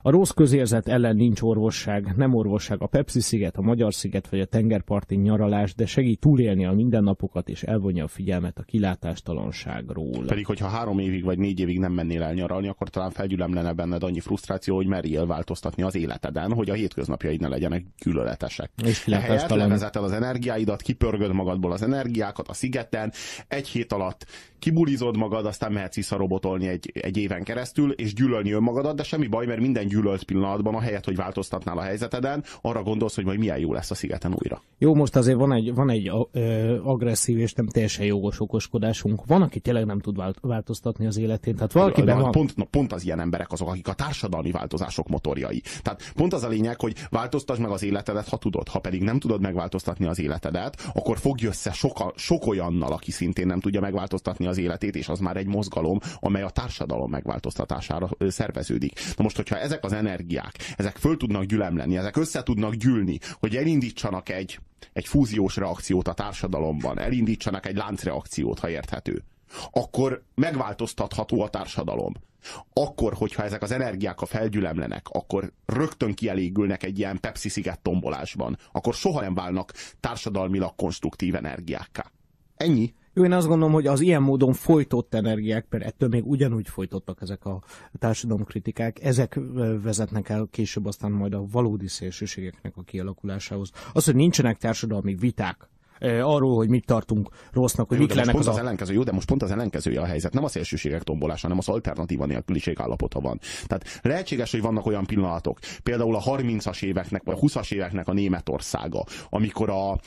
A rossz közérzet ellen nincs orvosság, nem orvosság a Pepsi-sziget, a Magyar-sziget vagy a tengerparti nyaralás, de segít túlélni a mindennapokat és elvonja a figyelmet a kilátástalanságról. Pedig, hogyha 3 évig vagy 4 évig nem mennél el nyaralni, akkor talán felgyülemlene benned annyi frusztráció, hogy merjél változtatni az életeden, hogy a hétköznapjaid ne legyenek gyűlöletesek. És ehelyett levezeted az energiáidat, kipörgöd magadból az energiákat a szigeten, 1 hét alatt kibulizod magad, aztán mehetsz visszarobotolni egy éven keresztül, és gyűlölni önmagadat, de semmi baj, mert minden gyűlölt pillanatban, ahelyett, hogy változtatnál a helyzeteden, arra gondolsz, hogy majd milyen jó lesz a szigeten újra. Jó, most azért van egy agresszív és nem teljesen jogos okoskodásunk. Van, aki tényleg nem tud változtatni az életén. Tehát valakiben van... Pont az ilyen emberek azok, akik a társadalmi változások motorjai. Tehát pont az a lényeg, hogy változtasd meg az életedet, ha tudod. Ha pedig nem tudod megváltoztatni az életedet, akkor fogj össze sok olyannal, aki szintén nem tudja megváltoztatni az életét, és az már egy mozgalom, amely a társadalom megváltoztatására szerveződik. Na most, hogyha ezek az energiák, ezek föl tudnak gyülemleni, ezek össze tudnak gyűlni, hogy elindítsanak egy fúziós reakciót a társadalomban, elindítsanak egy láncreakciót, ha érthető, akkor megváltoztatható a társadalom. Akkor, hogyha ezek az energiák felgyülemlenek, akkor rögtön kielégülnek egy ilyen Pepsi-sziget tombolásban, akkor soha nem válnak társadalmilag konstruktív energiákká. Ennyi. Jó, én azt gondolom, hogy az ilyen módon folytott energiák, mert ettől még ugyanúgy folytottak ezek a társadalomkritikák, ezek vezetnek el később aztán majd a valódi szélsőségeknek a kialakulásához. Az, hogy nincsenek társadalmi viták arról, hogy mit tartunk rossznak, hogy mik lennek az ellenkező. Jó, de most pont az ellenkezője a helyzet. Nem a szélsőségek tombolása, hanem az alternatíva nélküliség állapota van. Tehát lehetséges, hogy vannak olyan pillanatok, például a 30-as éveknek, vagy a 20-as éveknek a Németországa, amikor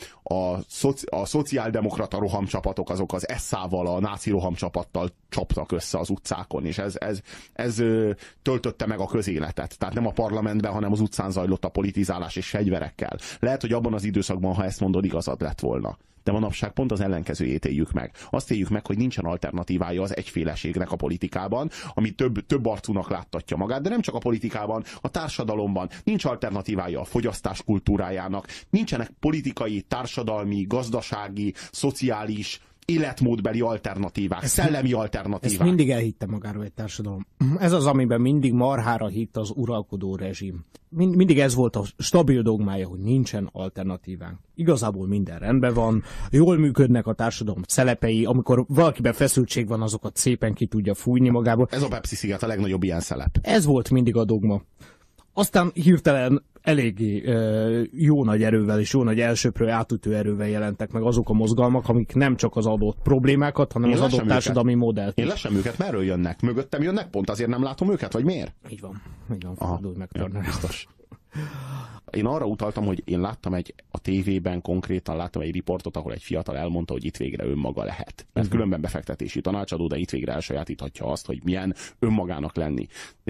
a szociáldemokrata rohamcsapatok azok az SA-val, a náci rohamcsapattal csaptak össze az utcákon, és ez töltötte meg a közéletet. Tehát nem a parlamentben, hanem az utcán zajlott a politizálás és fegyverekkel. Lehet, hogy abban az időszakban, ha ezt mondod, igazad lett volna. De manapság pont az ellenkezőjét éljük meg. Azt éljük meg, hogy nincsen alternatívája az egyféleségnek a politikában, ami több arcúnak láttatja magát, de nem csak a politikában, a társadalomban. Nincs alternatívája a fogyasztás kultúrájának, nincsenek politikai, társadalmi, gazdasági, szociális, életmódbeli alternatívák, szellemi alternatívák. Ezt mindig elhitte magáról egy társadalom. Ez az, amiben mindig marhára hitt az uralkodó rezsim. Mindig ez volt a stabil dogmája, hogy nincsen alternatívánk. Igazából minden rendben van, jól működnek a társadalom szelepei, amikor valakiben feszültség van, azokat szépen ki tudja fújni magából. Ez a Pepsi-sziget a legnagyobb ilyen szelep. Ez volt mindig a dogma. Aztán hirtelen eléggé jó nagy erővel és jó nagy elsöprő átütő erővel jelentek meg azok a mozgalmak, amik nem csak az adott problémákat, hanem az adott társadalmi modellt. Én lesem őket, merről jönnek? Mögöttem jönnek, pont azért nem látom őket, vagy miért? Így van, fordulj meg, Turner. Biztos. Én arra utaltam, hogy én láttam a tévében konkrétan láttam egy riportot, ahol egy fiatal elmondta, hogy itt végre önmaga lehet. Mert különben befektetési tanácsadó, de itt végre elsajátíthatja azt, hogy milyen önmagának lenni.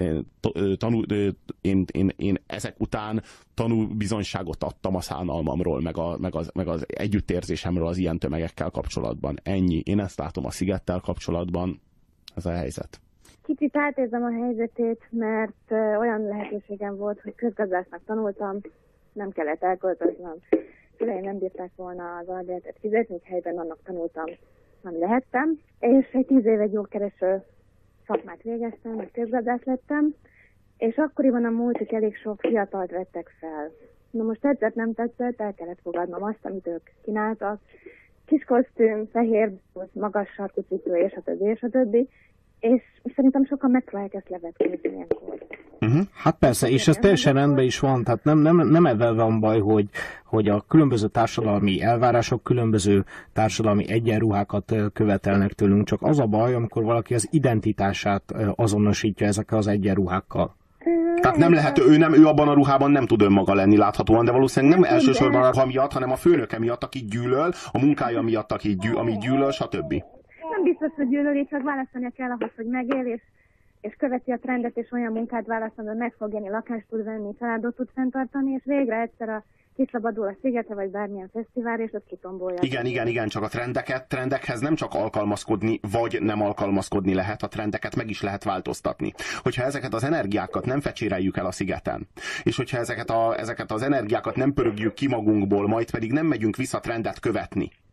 Én ezek után tanúbizonyságot adtam a szánalmamról, meg az együttérzésemről az ilyen tömegekkel kapcsolatban. Ennyi. Én ezt látom a szigettel kapcsolatban. Ez a helyzet. Kicsit átérzem a helyzetét, mert olyan lehetőségem volt, hogy közgazdásznak tanultam, nem kellett elköltöznem. Szüleim nem bírták volna az albérletet fizetni, helyben annak tanultam, ami lehettem. És egy 10 éve gyógykereső szakmát végeztem, és közgazdász lettem, és akkoriban a múltig elég sok fiatalt vettek fel. Na most tetszett, nem tetszett, el kellett fogadnom azt, amit ők kínáltak. Kis kosztüm, fehér, magas sarkú cipő, és a többi. És szerintem sokan megpróbálják ezt levetkőzni ilyenkor. Hát persze, és ez teljesen rendben is van, tehát nem ebben van baj, hogy a különböző társadalmi elvárások különböző társadalmi egyenruhákat követelnek tőlünk, csak az a baj, amikor valaki az identitását azonosítja ezekkel az egyenruhákkal. Tehát nem lehet, ő abban a ruhában nem tud önmaga lenni láthatóan, de valószínűleg nem elsősorban a ruha miatt, hanem a főnöke miatt, akit gyűlöl, a munkája miatt, amit gyűlöl, stb. Nem biztos, hogy gyűlöli, csak választania kell ahhoz, hogy megél, és követi a trendet, és olyan munkát választani, hogy meg fog élni, lakást tud venni, családot tud fenntartani, és végre egyszer a kiszabadul a szigetre, vagy bármilyen fesztivál, és ott kitombolja. Igen, csak a trendekhez nem csak alkalmazkodni, vagy nem alkalmazkodni lehet, a trendeket meg is lehet változtatni. Hogyha ezeket az energiákat nem fecséreljük el a szigeten, és hogyha ezeket az energiákat nem pörögjük ki magunkból, majd pedig nem megyünk vissza trendet követni,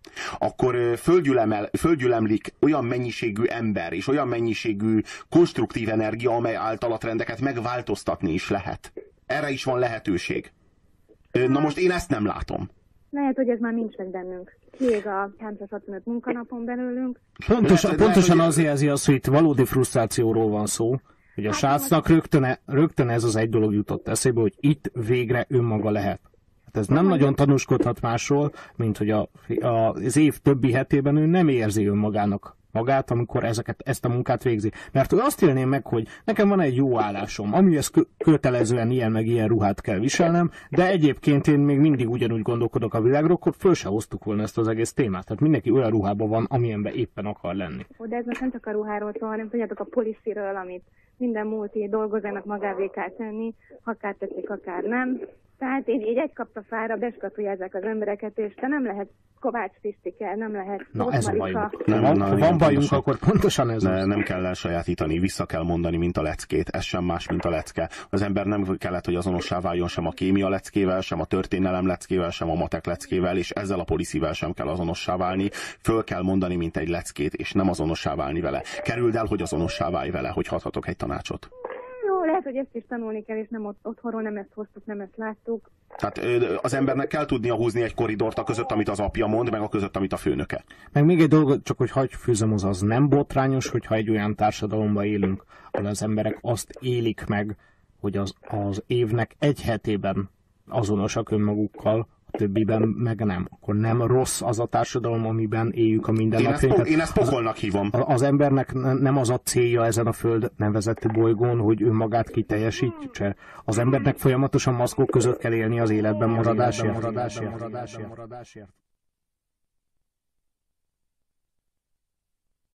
akkor földgyülemlik olyan mennyiségű ember, és olyan mennyiségű konstruktív energia, amely által a trendeket megváltoztatni is lehet. Erre is van lehetőség. Na most én ezt nem látom. Lehet, hogy ez már nincs meg bennünk. Kiég a 365 munkanapon belőlünk. Pontosan az jelzi azt, hogy itt valódi frusztrációról van szó, hogy a srácnak rögtön ez az egy dolog jutott eszébe, hogy itt végre önmaga lehet. Hát ez nem nagyon tanúskodhat másról, mint hogy az év többi hetében ő nem érzi önmagának magát, amikor ezt a munkát végzi. Mert azt élném meg, hogy nekem van egy jó állásom, amihez kötelezően ilyen meg ilyen ruhát kell viselnem, de egyébként én még mindig ugyanúgy gondolkodok a világról, akkor föl se hoztuk volna ezt az egész témát. Tehát mindenki olyan ruhában van, amilyenben éppen akar lenni. De ez most nem csak a ruháról szól, hanem tudjátok a policyről, amit minden multi dolgozónak magávé kell tenni, akár tetszik, akár nem. Tehát így egy kapta fára beskatujázzák az embereket, és te nem lehet Kovács Pisztikel, nem lehet ez a bajunk. Ha van bajunk, akkor pontosan ez nem kell elsajátítani, vissza kell mondani, mint a leckét. Ez sem más, mint a lecke. Az ember nem kellett, hogy azonossá váljon sem a kémia leckével, sem a történelem leckével, sem a matek leckével, és ezzel a policyvel sem kell azonossá válni. Föl kell mondani, mint egy leckét, és nem azonossá válni vele. Kerüld el, hogy azonossá válj vele, hogy adhatok egy tanácsot. Lehet, hogy ezt is tanulni kell, és nem otthonról nem ezt hoztuk, nem ezt láttuk. Tehát az embernek kell tudnia húzni egy koridort a között, amit az apja mond, meg a között, amit a főnöke. Meg még egy dolgot, csak hogy hagyj fűzöm, az nem botrányos, hogyha egy olyan társadalomban élünk, ahol az emberek azt élik meg, hogy az évnek egy hetében azonosak önmagukkal, a többiben meg nem. Akkor nem rossz az a társadalom, amiben éljük a mindennapjainkat. Én ezt pokolnak hívom. Az embernek nem az a célja ezen a föld nevezett bolygón, hogy önmagát kiteljesítse. Az embernek folyamatosan maszkok között kell élni az életben maradásért.